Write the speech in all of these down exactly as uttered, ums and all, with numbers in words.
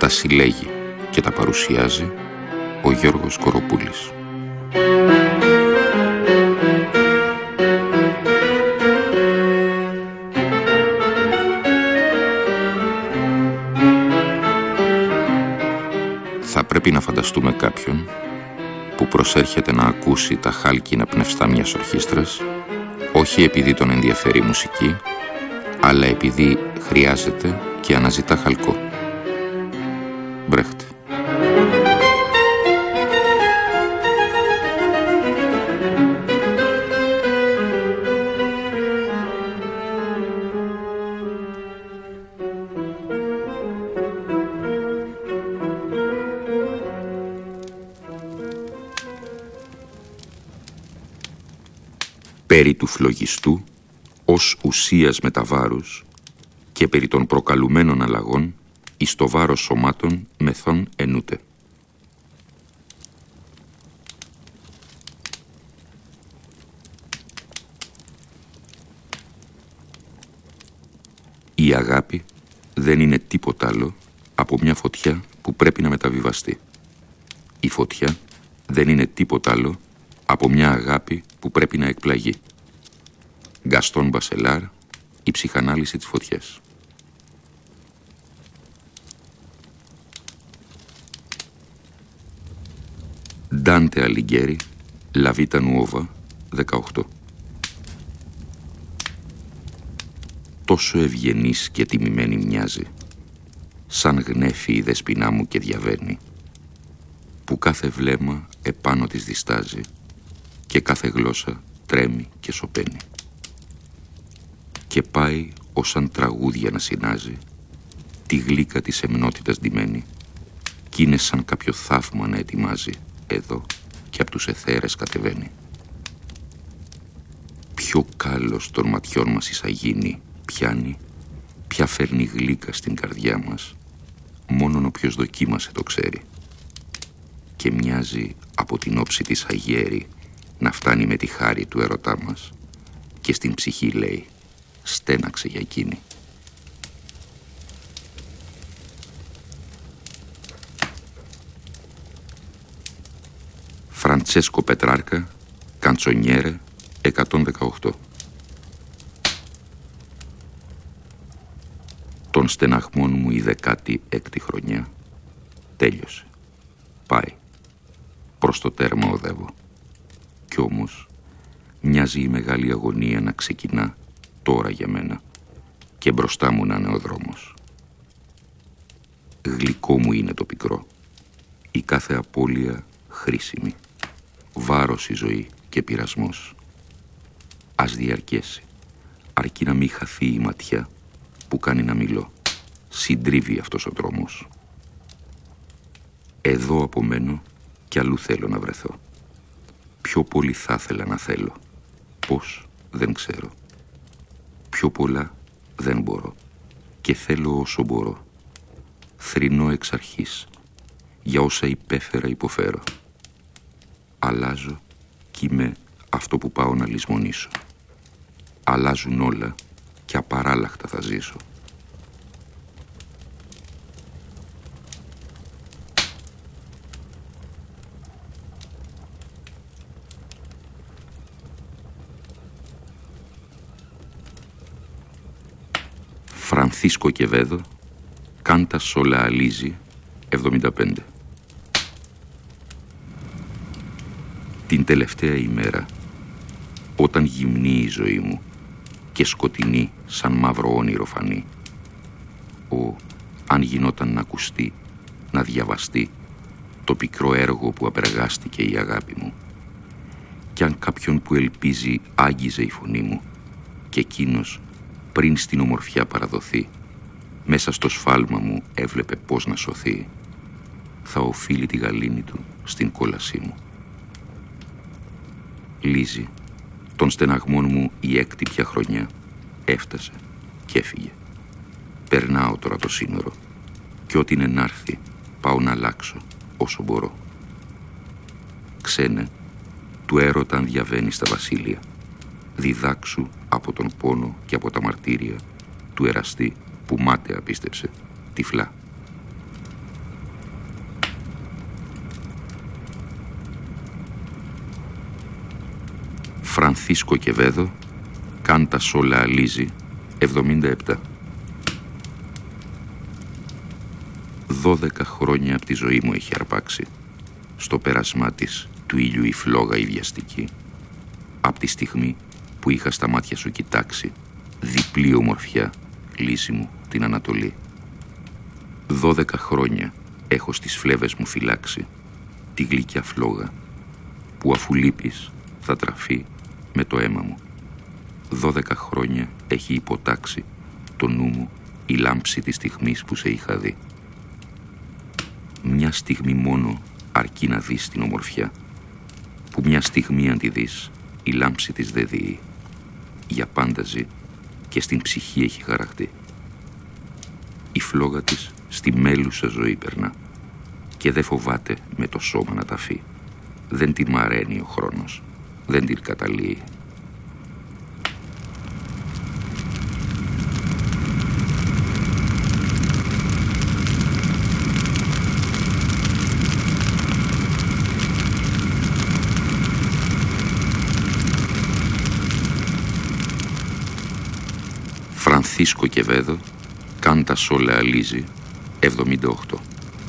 Τα συλλέγει και τα παρουσιάζει ο Γιώργος Κοροπούλης. Θα πρέπει να φανταστούμε κάποιον που προσέρχεται να ακούσει τα χάλκινα πνευστά μιας ορχήστρας, όχι επειδή τον ενδιαφέρει η μουσική, αλλά επειδή χρειάζεται και αναζητά χαλκό. Μπρέχτε. Περί του φλογιστού ως ουσίας μεταβάρους και περί των προκαλουμένων αλλαγών εις το βάρος σωμάτων μεθόν ενούτε. Η αγάπη δεν είναι τίποτα άλλο από μια φωτιά που πρέπει να μεταβιβαστεί. Η φωτιά δεν είναι τίποτα άλλο από μια αγάπη που πρέπει να εκπλαγεί. Γκαστόν Μπασελάρ, η ψυχανάλυση της φωτιάς. Ντάντε Αλιγκέρι, La Vita Nuova, δεκαοκτώ. Τόσο ευγενής και τιμημένη μοιάζει, σαν γνέφει η δεσποινά μου και διαβαίνει, που κάθε βλέμμα επάνω της διστάζει και κάθε γλώσσα τρέμει και σωπαίνει. Και πάει ως σαν τραγούδια να συνάζει, τη γλύκα της εμνότητας ντυμένη, κι είναι σαν κάποιο θαύμα να ετοιμάζει, εδώ και απ' τους αιθέρες κατεβαίνει. Ποιο κάλος των ματιών μας εισαγίνει, πιάνει, ποια φέρνει γλύκα στην καρδιά μας, μόνον όποιος δοκίμασε το ξέρει. Και μοιάζει από την όψη της αγέρη να φτάνει με τη χάρη του ερωτά μας και στην ψυχή λέει, στέναξε για εκείνη. Φραντσέσκο Πετράρκα, Καντσονιέρε, εκατόν δεκαοκτώ. Των στεναχμών μου η δεκάτη έκτη χρονιά τέλειωσε. Πάει. Προς το τέρμα οδεύω. Κι όμως μοιάζει η μεγάλη αγωνία να ξεκινά τώρα για μένα και μπροστά μου να είναι ο δρόμος. Γλυκό μου είναι το πικρό, η κάθε απώλεια χρήσιμη, βάρος η ζωή και πειρασμός. Ας διαρκέσει, αρκεί να μην χαθεί η ματιά που κάνει να μιλώ. Συντρίβει αυτός ο δρόμος. Εδώ απομένω κι αλλού θέλω να βρεθώ. Πιο πολύ θα ήθελα να θέλω. Πώς, δεν ξέρω. Πιο πολλά δεν μπορώ. Και θέλω όσο μπορώ. Θρηνώ εξ αρχής. Για όσα υπέφερα υποφέρω. Αλλάζω κι είμαι αυτό που πάω να λησμονήσω. Αλλάζουν όλα και απαράλλαχτα θα ζήσω. Φρανθίσκο Κεβέδο, Κάντα Σόλα Αλίζη, εβδομήντα πέντε. Την τελευταία ημέρα, όταν γυμνεί η ζωή μου και σκοτεινή σαν μαύρο όνειρο φανεί, ο, αν γινόταν να ακουστεί, να διαβαστεί το πικρό έργο που απεργάστηκε η αγάπη μου, κι αν κάποιον που ελπίζει άγγιζε η φωνή μου και εκείνος πριν στην ομορφιά παραδοθεί, μέσα στο σφάλμα μου έβλεπε πώς να σωθεί, θα οφείλει τη γαλήνη του στην κόλασή μου. Λύζει, των στεναγμών μου η έκτη πια χρονιά έφτασε και έφυγε. Περνάω τώρα το σύνορο και ό,τι είναι να έρθει πάω να αλλάξω όσο μπορώ. Ξένε, του έρωτα αν διαβαίνει στα βασίλεια, διδάξου από τον πόνο και από τα μαρτύρια του εραστή που μάταια πίστεψε τυφλά. Φρανθίσκο Κεβέδο, Κάντα Σόλα Αλίζη, εβδομήντα επτά. Δώδεκα χρόνια από τη ζωή μου έχει αρπάξει, στο πέρασμά της του ήλιου η φλόγα η βιαστική, από τη στιγμή που είχα στα μάτια σου κοιτάξει, διπλή ομορφιά, λύση μου την Ανατολή. Δώδεκα χρόνια έχω στις φλέβες μου φυλάξει τη γλυκιά φλόγα, που αφού λείπεις θα τραφεί με το αίμα μου. Δώδεκα χρόνια έχει υποτάξει το νου μου η λάμψη της στιγμής που σε είχα δει. Μια στιγμή μόνο αρκεί να δεις την ομορφιά, που μια στιγμή αν τη δεις η λάμψη της δε διεί. Για πάντα ζει και στην ψυχή έχει χαραχτεί. Η φλόγα της στη μέλουσα ζωή περνά και δεν φοβάται με το σώμα να ταφεί. Δεν την μαραίνει ο χρόνος, δεν την καταλύει. Φρανθίσκο Κεβέδο, Κάντα Σόλα Αλίζη, εβδομήντα οκτώ.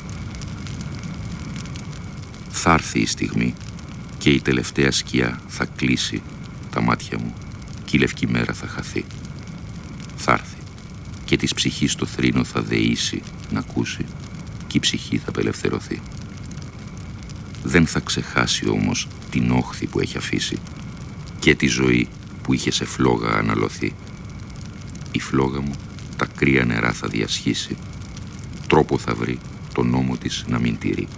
Θα έρθει η στιγμή και η τελευταία σκιά θα κλείσει τα μάτια μου και η λευκή μέρα θα χαθεί. Θα έρθει και της ψυχής το θρήνο θα δεήσει να ακούσει και η ψυχή θα απελευθερωθεί. Δεν θα ξεχάσει όμως την όχθη που έχει αφήσει και τη ζωή που είχε σε φλόγα αναλωθεί. Η φλόγα μου τα κρύα νερά θα διασχίσει, τρόπο θα βρει το νόμο της να μην τηρεί.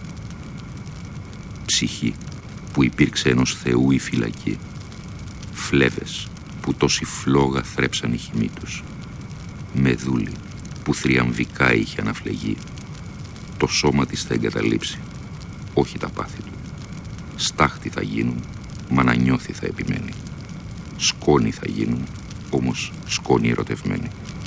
Ψυχή που υπήρξε ενός Θεού η φυλακή, φλέβες που τόση φλόγα θρέψαν οι χυμοί τους, μεδούλη που θριαμβικά είχε αναφλεγεί. Το σώμα της θα εγκαταλείψει, όχι τα πάθη του. Στάχτη θα γίνουν, μα να νιώθει θα επιμένει. Σκόνη θα γίνουν, όμως σκόνη ερωτευμένη.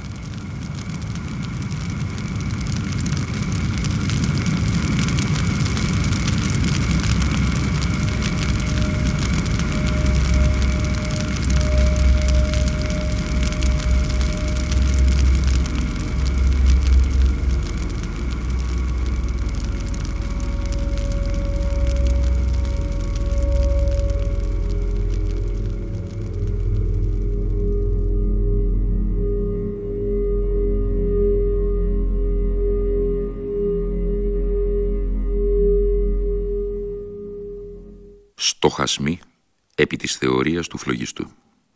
Στοχασμοί επί της θεωρίας του φλογιστού.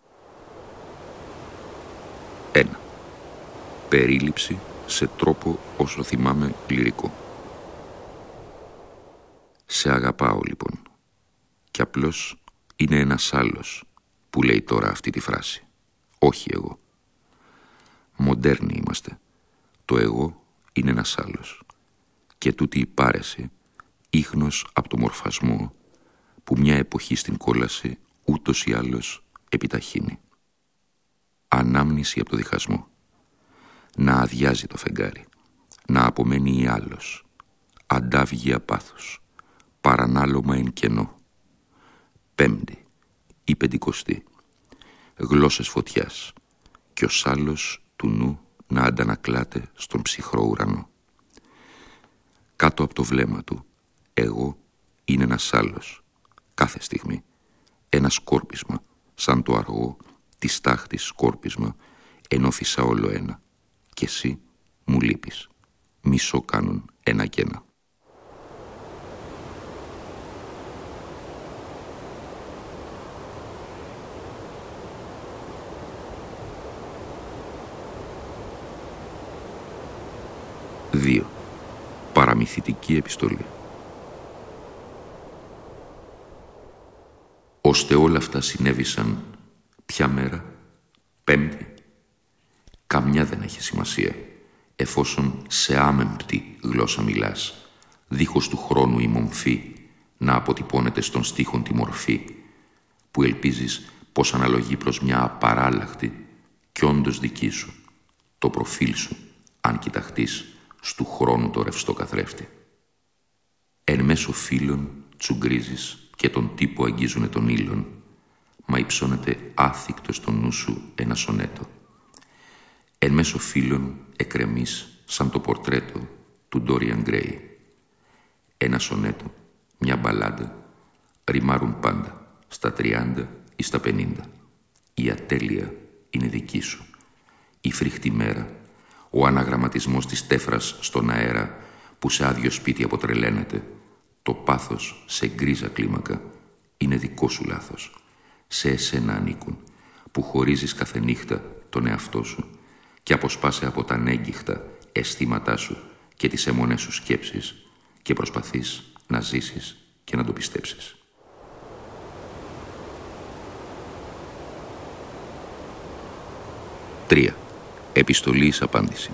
ένα. Περίληψη σε τρόπο όσο θυμάμαι λυρικό. Σε αγαπάω λοιπόν, κι απλώς είναι ένας άλλος που λέει τώρα αυτή τη φράση, όχι εγώ. Μοντέρνοι είμαστε, το εγώ είναι ένας άλλος και τούτη η πάρεση ίχνος από το μορφασμό που μια εποχή στην κόλαση ούτως ή άλλως επιταχύνει. Ανάμνηση από το διχασμό. Να αδειάζει το φεγγάρι, να απομένει ή άλλος, αντάβγεια πάθους, παρανάλωμα εν κενό. Πέμπτη ή πεντηκοστή, γλώσσες φωτιάς, κι ο σάλος του νου να αντανακλάται στον ψυχρό ουρανό. Κάτω από το βλέμμα του, εγώ είναι ένας άλλος, κάθε στιγμή, ένα σκόρπισμα, σαν το αργό της τάχτης σκόρπισμα, ενώ φυσά όλο ένα, κι εσύ μου λείπεις, μισό κάνουν ένα και ένα. δύο. Παραμυθιτική επιστολή. Ώστε όλα αυτά συνέβησαν ποια μέρα, Πέμπτη. Καμιά δεν έχει σημασία, εφόσον σε άμεμπτη γλώσσα μιλάς, δίχως του χρόνου η μομφή να αποτυπώνεται στον στίχον τη μορφή, που ελπίζεις πως αναλογεί προς μια απαράλλαχτη κι όντως δική σου, το προφίλ σου, αν κοιταχτείς στου χρόνου το ρευστό καθρέφτη. Εν μέσω φύλων τσουγκρίζεις και τον τύπο αγγίζουνε τον ήλιον, μα υψώνεται άθικτο στο νου σου ένα σονέτο. Εν μέσω φίλων εκρεμείς σαν το πορτρέτο του Ντόριαν Γκρέι. Ένα σονέτο, μια μπαλάντα, ρημάρουν πάντα, στα τριάντα ή στα πενήντα. Η ατέλεια είναι δική σου. Η φρικτή μέρα, ο αναγραμματισμός της τέφρας στον αέρα που σε άδειο σπίτι αποτρελαίνεται, το πάθος σε γκρίζα κλίμακα, είναι δικό σου λάθος. Σε εσένα ανήκουν, που χωρίζεις κάθε νύχτα τον εαυτό σου και αποσπάσαι από τα ανέγκυχτα αισθήματά σου και τις αιμονές σου σκέψεις και προσπαθείς να ζήσεις και να το πιστέψεις. Τρία. Επιστολή εις απάντηση.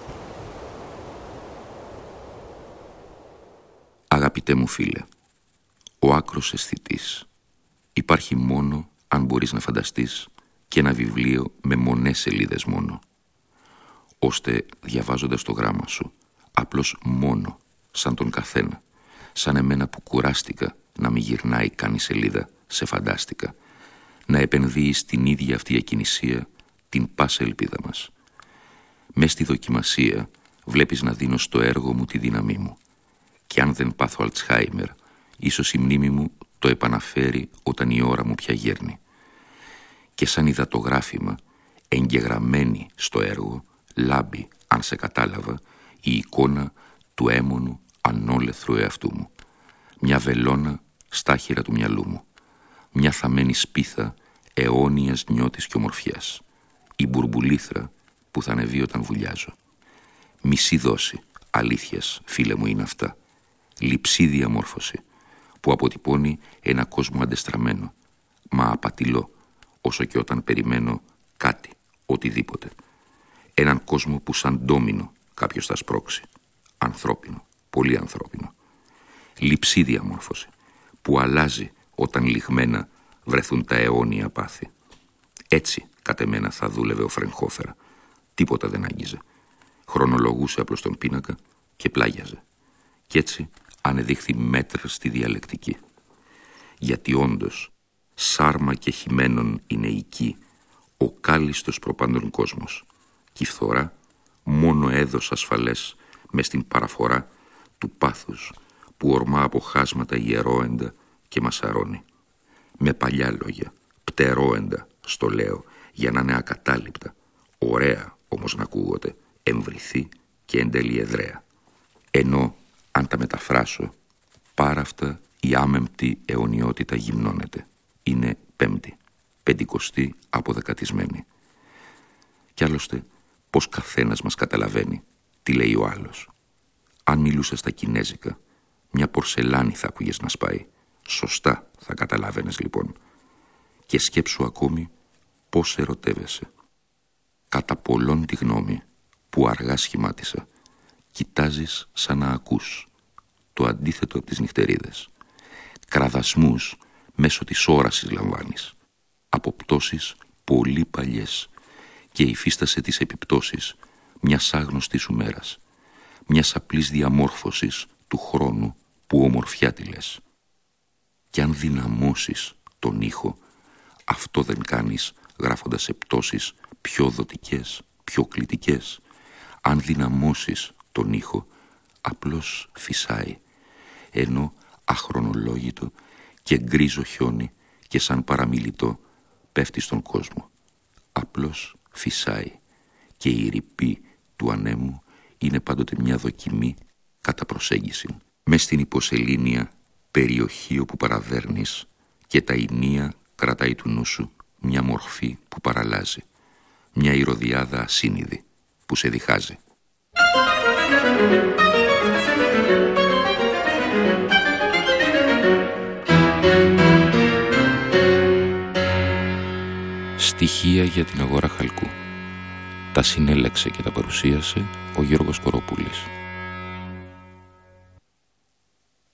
Αγαπητέ μου φίλε, ο άκρος αισθητής υπάρχει μόνο αν μπορείς να φανταστείς και ένα βιβλίο με μονές σελίδες μόνο, ώστε διαβάζοντας το γράμμα σου, απλώς μόνο, σαν τον καθένα, σαν εμένα που κουράστηκα να μην γυρνάει καν η σελίδα, σε φαντάστηκα, να επενδύεις στην ίδια αυτή ακινησία την πάσα ελπίδα μας. Μες στη δοκιμασία βλέπεις να δίνω στο έργο μου τη δύναμή μου. Και αν δεν πάθω Αλτσχάιμερ, ίσως η μνήμη μου το επαναφέρει όταν η ώρα μου πια γέρνει. Και σαν υδατογράφημα, εγγεγραμμένη στο έργο, λάμπει, αν σε κατάλαβα, η εικόνα του έμονου ανόλεθρου εαυτού μου. Μια βελόνα στάχυρα του μυαλού μου. Μια θαμμένη σπίθα αιώνιας νιώτης και ομορφιάς. Η μπουρμπουλήθρα που θα ανεβεί όταν βουλιάζω. Μισή δόση αλήθειας, φίλε μου, είναι αυτά. Λειψή διαμόρφωση που αποτυπώνει ένα κόσμο αντεστραμμένο, μα απατηλό, όσο και όταν περιμένω κάτι, οτιδήποτε. Έναν κόσμο που σαν ντόμινο κάποιος θα σπρώξει. Ανθρώπινο, πολύ ανθρώπινο. Λειψή διαμόρφωση που αλλάζει όταν λιγμένα βρεθούν τα αιώνια πάθη. Έτσι, κατ' εμένα, θα δούλευε ο Φρενχόφερ. Τίποτα δεν άγγιζε. Χρονολογούσε απλώς τον πίνακα και πλάγιαζε. Κι έτσι ανεδείχθη μέτρα στη διαλεκτική. Γιατί όντως, σάρμα και χυμένον είναι εκεί, ο κάλλιστος προπάντων κόσμος. Κι η φθορά μόνο έδος ασφαλές μες στην παραφορά του πάθους που ορμά από χάσματα ιερόεντα και μασαρώνει. Με παλιά λόγια, πτερόεντα, στο λέω, για να είναι ακατάληπτα, ωραία όμως να ακούγονται, εμβριθή και εν τέλει εδραία. Ενώ, αν τα μεταφράσω, πάρα αυτά η άμεμπτη αιωνιότητα γυμνώνεται. Είναι πέμπτη, πεντηκοστή αποδεκατισμένη. Κι άλλωστε, πως καθένας μας καταλαβαίνει τι λέει ο άλλος. Αν μιλούσα στα κινέζικα, μια πορσελάνη θα άκουγες να σπάει. Σωστά θα καταλάβαινες λοιπόν. Και σκέψου ακόμη πώς ερωτεύεσαι. Κατά πολλών τη γνώμη που αργά σχημάτισα, κοιτάζεις σαν να ακούς το αντίθετο από τις νυχτερίδες. Κραδασμούς μέσω της όρασης λαμβάνεις. Αποπτώσεις πολύ παλιές και υφίστασε τις επιπτώσεις μιας άγνωστης σου μέρας, μιας απλής διαμόρφωσης του χρόνου που ομορφιά τη λες. Κι αν δυναμώσεις τον ήχο, αυτό δεν κάνεις γράφοντας σε πτώσεις πιο δοτικές, πιο κλητικές. Αν δυναμώσεις τον ήχο, απλώς φυσάει, ενώ αχρονολόγητο και γκρίζο χιόνι και σαν παραμιλητό πέφτει στον κόσμο. Απλώς φυσάει και η ρηπή του ανέμου είναι πάντοτε μια δοκιμή κατά προσέγγιση. Μες στην υποσελήνια περιοχή όπου παραβέρνεις και τα ηνία κρατάει του νου σου μια μορφή που παραλλάζει, μια ηρωδιάδα ασύνειδη που σε διχάζει. Στοιχεία για την αγορά χαλκού. Τα συνέλεξε και τα παρουσίασε ο Γιώργος Κοροπούλης.